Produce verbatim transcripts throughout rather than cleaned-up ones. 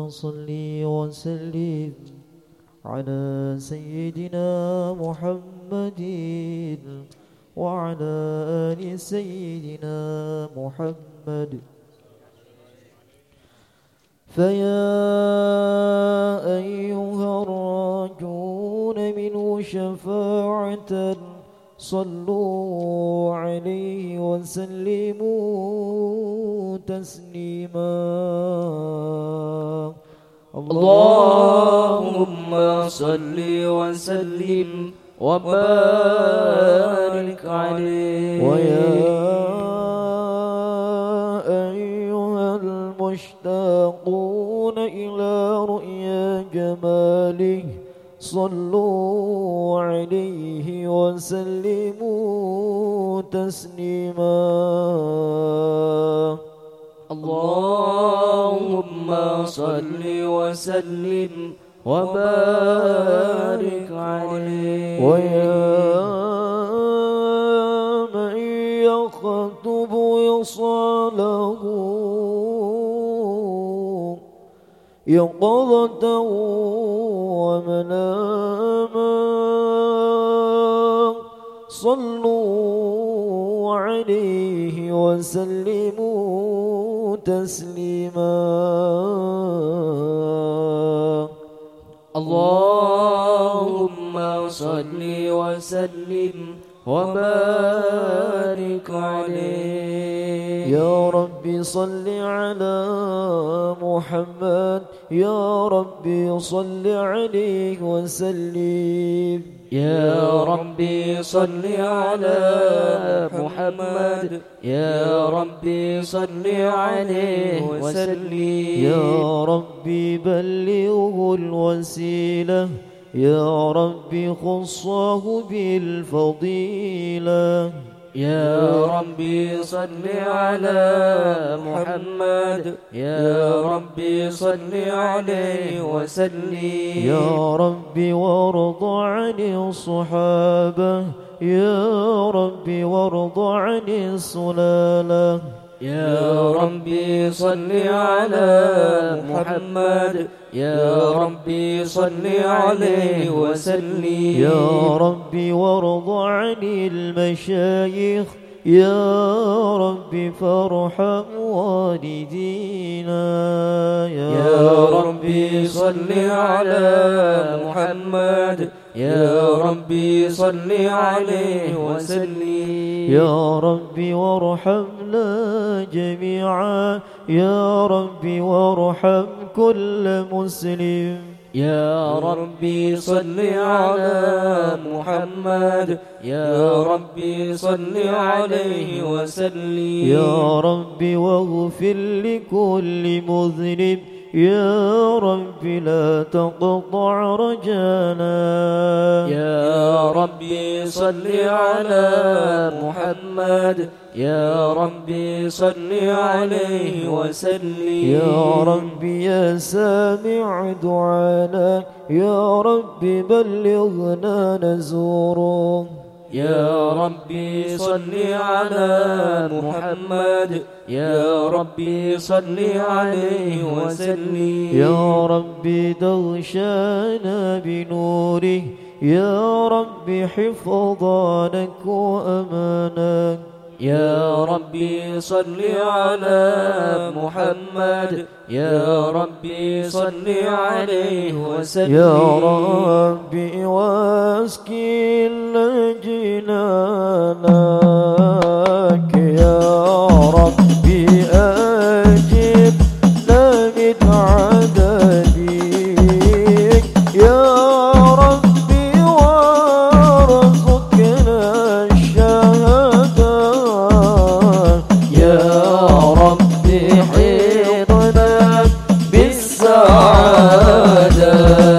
صل وسلم على سيدنا محمد وعلى آل سيدنا محمد. فيا أيها الراجون منه شفاعة صلوا عليه وسلموا تسليما. اللهم صل وسلم وبارك عليه. ويا أيها المشتاقون إلى رؤيا جماله صلوا عليه وسلموا تسليما. اللهم صل وسلم وبارك عليه. ويا من يخطب يصاله يقظة ومناما صلوا عليه وسلموا تسليما. اللهم صل وسلم وبارك عليه. يا ربي صل على محمد يا ربي صل عليه وسلم. يا ربي صل على محمد يا ربي صل عليه وسلم. يا ربي بلغه الوسيلة يا ربي خصه بالفضيلة. يا ربي صل على محمد يا ربي صل عليه وسلم. يا ربي وارض عن الصحابة يا ربي وارض عن السلالة. يا ربي صل على محمد يا ربي صل عليه وسلم. يا ربي وارض عن المشايخ يا ربي فارحم والدينا. يا ربي صل على محمد يا ربي صل عليه وسلم. يا ربي وارحمنا جميعا يا ربي وارحم كل مسلم. يا ربي صل على محمد يا ربي صل عليه وسلم. يا ربي واغفر لكل مذنب يا ربي لا تقطع رجانا. يا ربي صل على محمد يا ربي صل عليه وسلم. يا ربي يا سامع دعانا يا ربي بلغنا نزوره. يا ربي صل على محمد يا ربي صل عليه وسلم. يا ربي تغشانا بنوره يا ربي حفظانك وأمانك. يا ربي صل على محمد يا ربي صل عليه وسلم. يا ربي واسكن جنانك يا ربي أجبنا من عذابك يا ربي وارزقنا الشهادة. يا ربي حيطنا بالسعادة.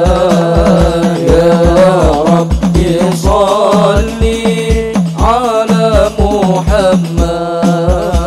يا ربي صل على محمد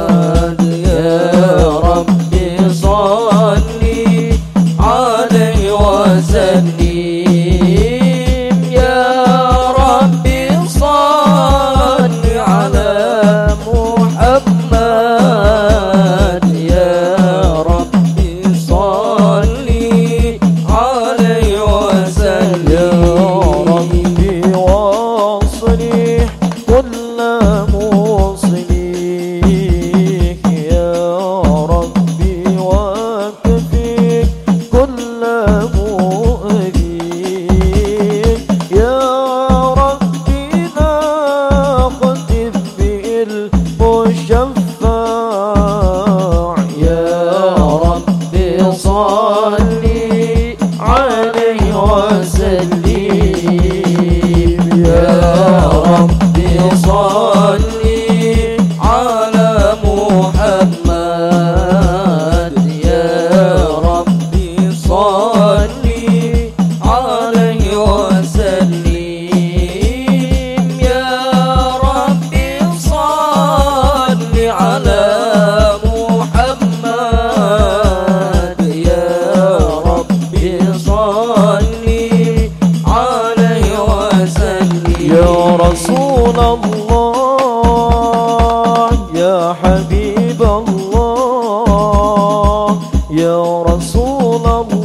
يا رسول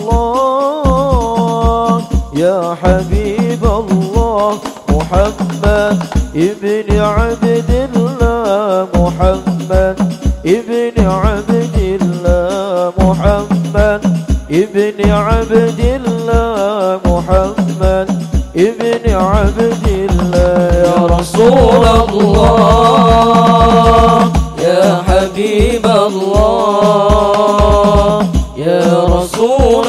الله يا حبيب الله محمد ابن عبد الله محمد ابن عبد الله محمد ابن عبد الله محمد ابن عبد الله يا رسول الله يا حبيب الله يا رسول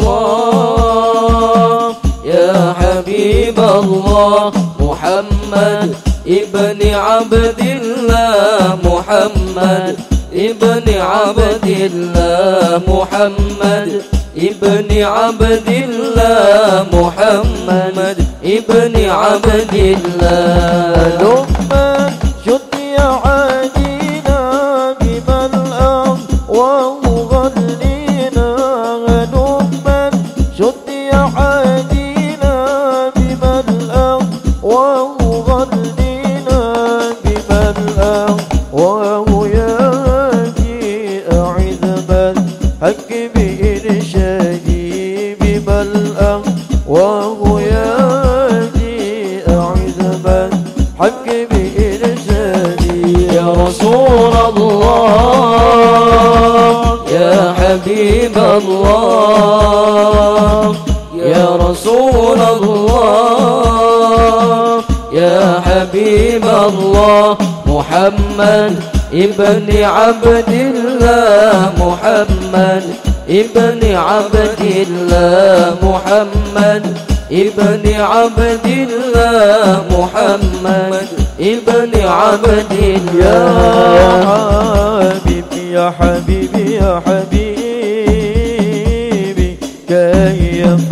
الله يا حبيب الله محمد ابن عبد الله محمد ابن عبد الله محمد ابن عبد الله محمد ابن عبد الله لما شد يا عادينا بما الأرض وغنينا لما شد يا عادينا بما الأرض وغنينا بما الأرض وهو يجي أعذ من حق بإرشادي بما الأرض وهو يجي أعذ من حق بإرشادي يا رسول الله يا حبيب الله يا رسول الله يا حبيب الله محمد ابن عبد الله محمد ابن عبد الله محمد ابن عبد الله محمد ابن عبد الله يا حبيبي يا حبيبي يا حبيبي كيف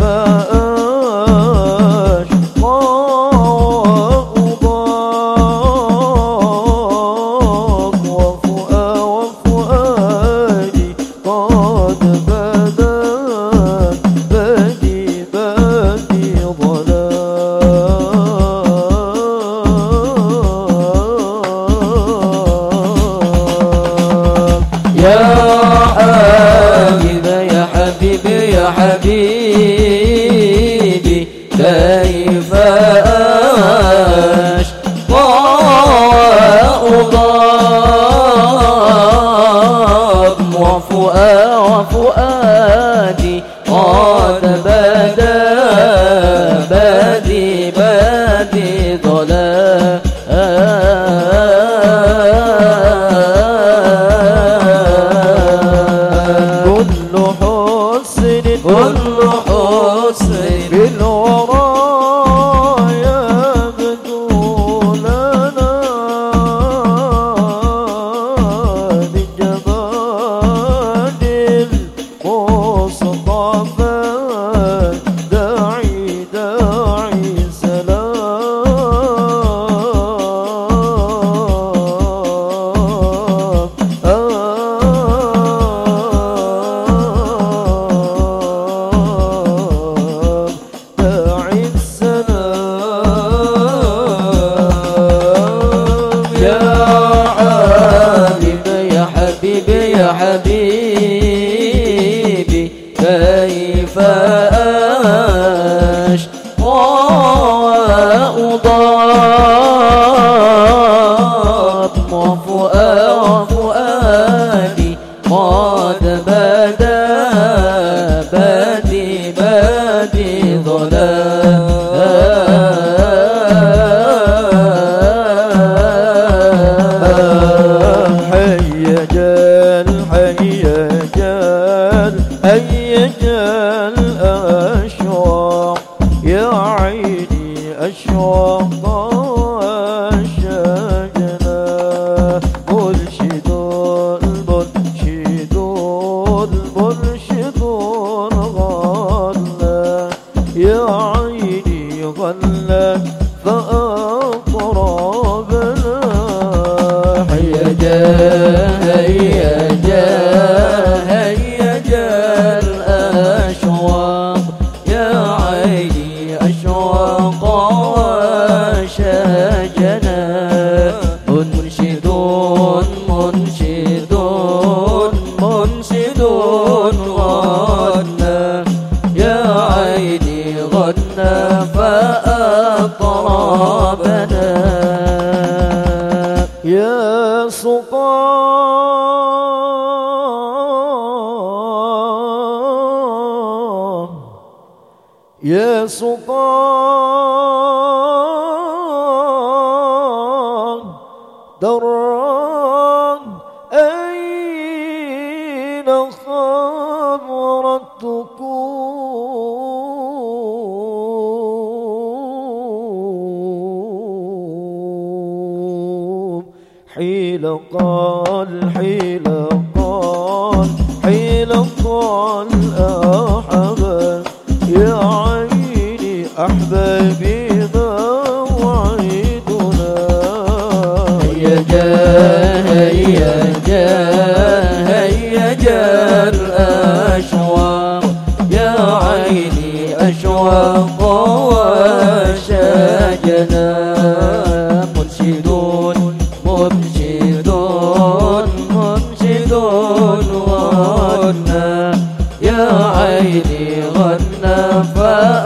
يا حبيبي كيف أشقى وأضام وفؤادي قد بدا بادي بادي ضلال كل حسن بالورى يبدو لنا بجمال المصطفى داعي داعي سلام يا حبيبي كيف أشقى وأضام وفؤادي قد بدا بادي بادي ضلال هيجال هيجال هيجال أشواق يا عيني أشواق أشجنا مرشدون مرشدون مرشدون غلا يا عيني غلا فأقربنا هيجال هيجال هيجال الأشواق يا عيني أشواق وشجنا منشدون منشدون منشدون يا سلطان دران أين خبرتكم حين قال حين قال حين قال أحباب يا عيني أحبابي موعدنا هيا جاء هيا جاء هيا جاء الأشواق يا عيني أشواق وشاجنا منشدون منشدون منشدون غنى يا عيني غنى